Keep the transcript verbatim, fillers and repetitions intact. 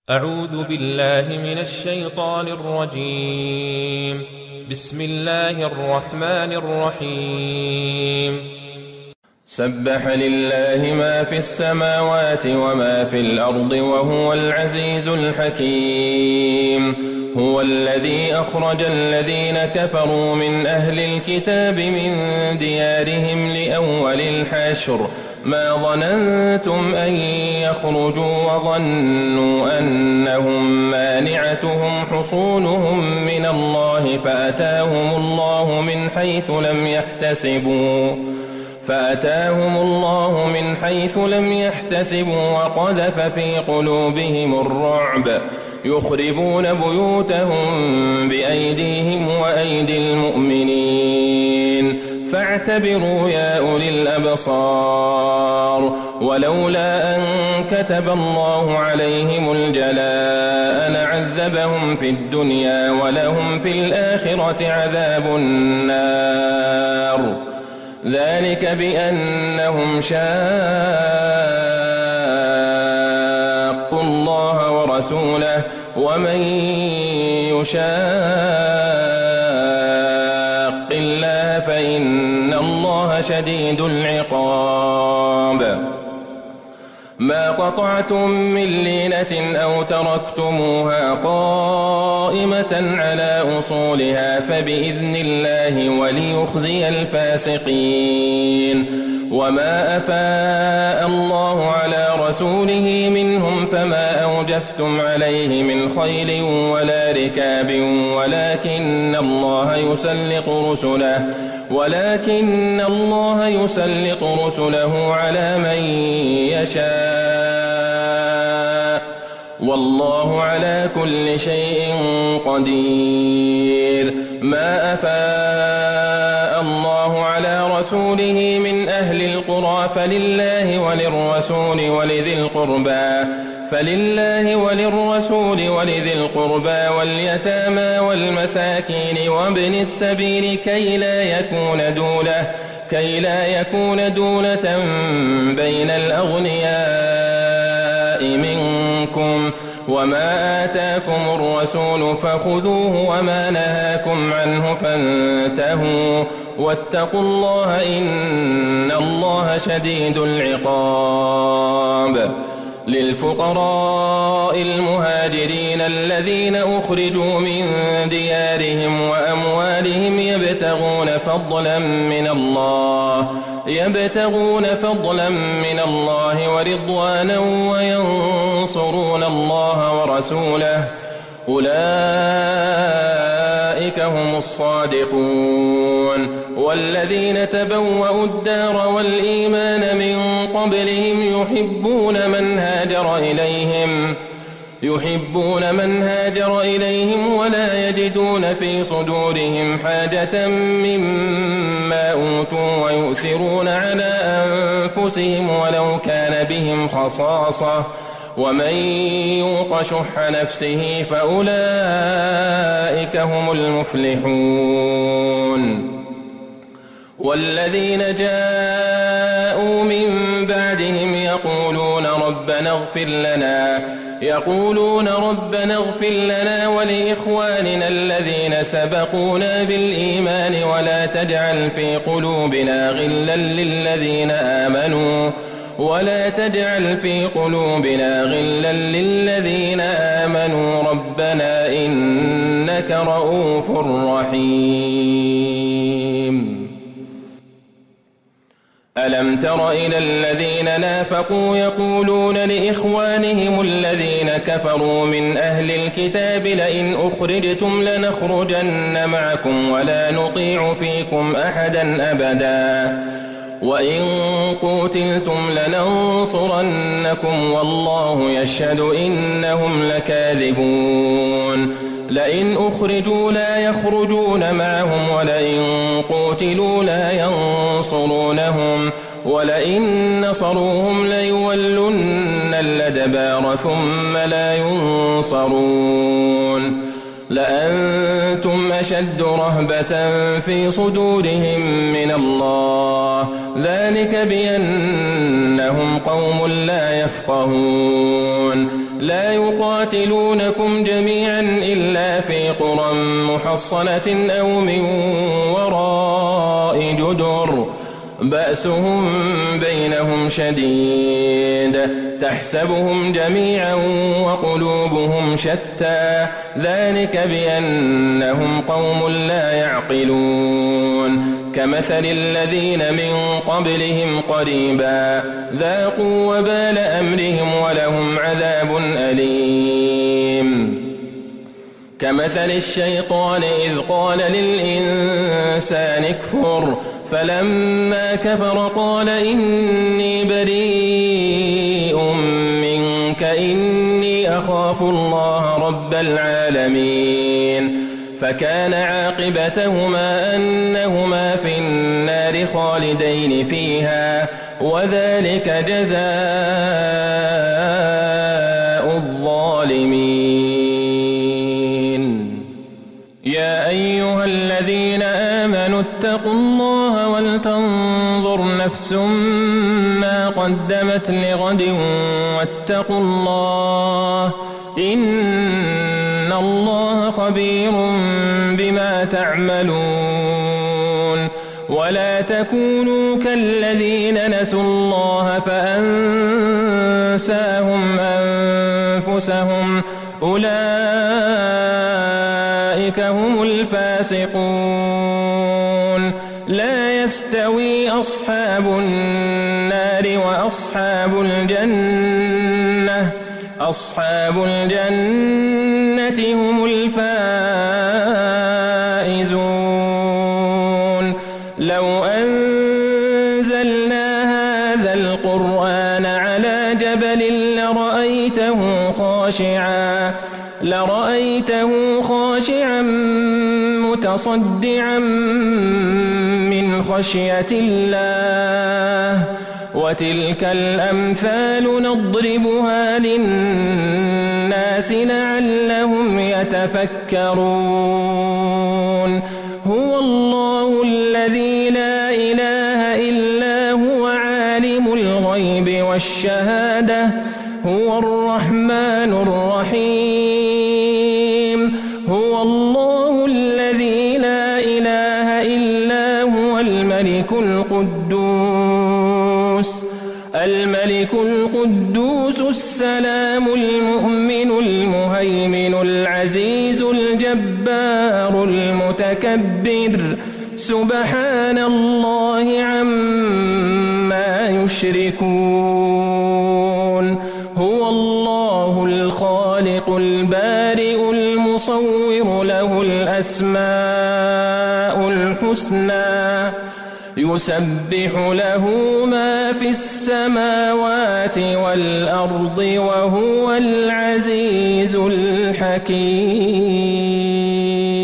أعوذ بالله من الشيطان الرجيم. بسم الله الرحمن الرحيم. سبح لله ما في السماوات وما في الأرض وهو العزيز الحكيم. هو الذي أخرج الذين كفروا من أهل الكتاب من ديارهم لأول الحشر ما ظننتم أن يخرجوا وظنوا أنهم مانعتهم حصونهم من الله فأتاهم الله من حيث لم يحتسبوا فأتاهم الله من حيث لم يحتسبوا وقذف في قلوبهم الرعب يخربون بيوتهم بأيديهم وأيدي المؤمنين فاعتبروا يا أولي الأبصار. ولولا أن كتب الله عليهم الجلاء لعذبهم في الدنيا ولهم في الآخرة عذاب النار ذلك بأنهم شاقوا الله ورسوله ومن يشاق الله فإن الله شديد العقاب. ما قطعتم من لينة أو تركتموها قائمة على أصولها فبإذن الله وليخزي الفاسقين. وما أفاء الله على رسوله منهم فما أوجفتم عليه من خيل ولا ركاب ولكن الله يسلط رسله ولكن الله يسلط رسله على من يشاء والله على كل شيء قدير. ما أفاء الله على رسوله من أهل القرى فلله وللرسول ولذي القربى فلله وللرسول ولذي القربى واليتامى والمساكين وابن السبيل كي لا يكون دولة كي لا يكون دولة بين الأغنياء منكم. وما آتاكم الرسول فخذوه وما نهاكم عنه فانتهوا واتقوا الله إن الله شديد العقاب. للفقراء المهاجرين الذين أخرجوا من ديارهم وأموالهم يبتغون فضلا من الله يبتغون فضلا من الله ورضوانا وينصرون الله ورسوله أولئك هم الصادقون. والذين تبوأوا الدار والإيمان من قبلهم يحبون من هاجر إليهم يحبون من هاجر إليهم ولا يجدون في صدورهم حاجة مما أوتوا ويؤثرون على أنفسهم ولو كان بهم خصاصة ومن يوق شح نفسه فأولئك هم المفلحون. والذين جاءوا من بعدهم يقولون ربنا اغفر لنا يقولون ربنا اغفر لنا ولإخواننا الذين سبقونا بالإيمان ولا تجعل في قلوبنا غلا للذين آمنوا ولا تجعل في قلوبنا غلا للذين آمنوا ربنا إنك رؤوف رحيم. ألم تر إلى الذين نافقوا يقولون لإخوانهم الذين كفروا من أهل الكتاب لئن أخرجتم لنخرجن معكم ولا نطيع فيكم أحدا أبدا وإن قوتلتم لننصرنكم والله يشهد إنهم لكاذبون. لئن أخرجوا لا يخرجون معهم ولئن قوتلوا لا ينصرونهم ولئن نصروهم ليولن الأدبار ثم لا ينصرون. لأنتم أشد رهبة في صدورهم من الله ذلك بأنهم قوم لا يفقهون. لا يقاتلونكم جميعا إلا في قرى محصنة أو من وراء جدر بأسهم بينهم شديد تحسبهم جميعا وقلوبهم شتى ذلك بأنهم قوم لا يعقلون كمثل الذين من قبلهم قريبا ذاقوا وبال أمرهم ولهم عذاب أليم كمثل الشيطان إذ قال للإنسان اكفر فلما كفر قال إني بريء منك إني أخاف الله رب العالمين فكان عاقبتهما أنهما في النار خالدين فيها وذلك جزاء الظالمين يا أيها الذين آمنوا اتقوا الله ولتنظر نفس ما قدمت لغد واتقوا الله إن الله خبير بما تعملون ولا تكونوا كالذين نسوا الله فأنساهم أنفسهم أولئك هم الفاسقون لا يستوي أصحاب النار وأصحاب الجنة أصحاب الجنة هم الفائزون لو أنزلنا هذا القرآن على جبل لرأيته خاشعا لرأيته خاشعا متصدعا من خشية الله وتلك الأمثال نضربها للناس لعلهم يتفكرون هو الله الذي لا إله إلا هو عالم الغيب والشهادة هو الرحمن الرحيم هو الله الذي لا إله إلا هو الملك القدوس الملك القدوس السلام المؤمن المهيمن العزيز الجبار المتكبر سبحان الله عما يشركون هو الله الخالق البارئ المصور له الأسماء الحسنى يسبح له ما في السماوات والأرض وهو العزيز الحكيم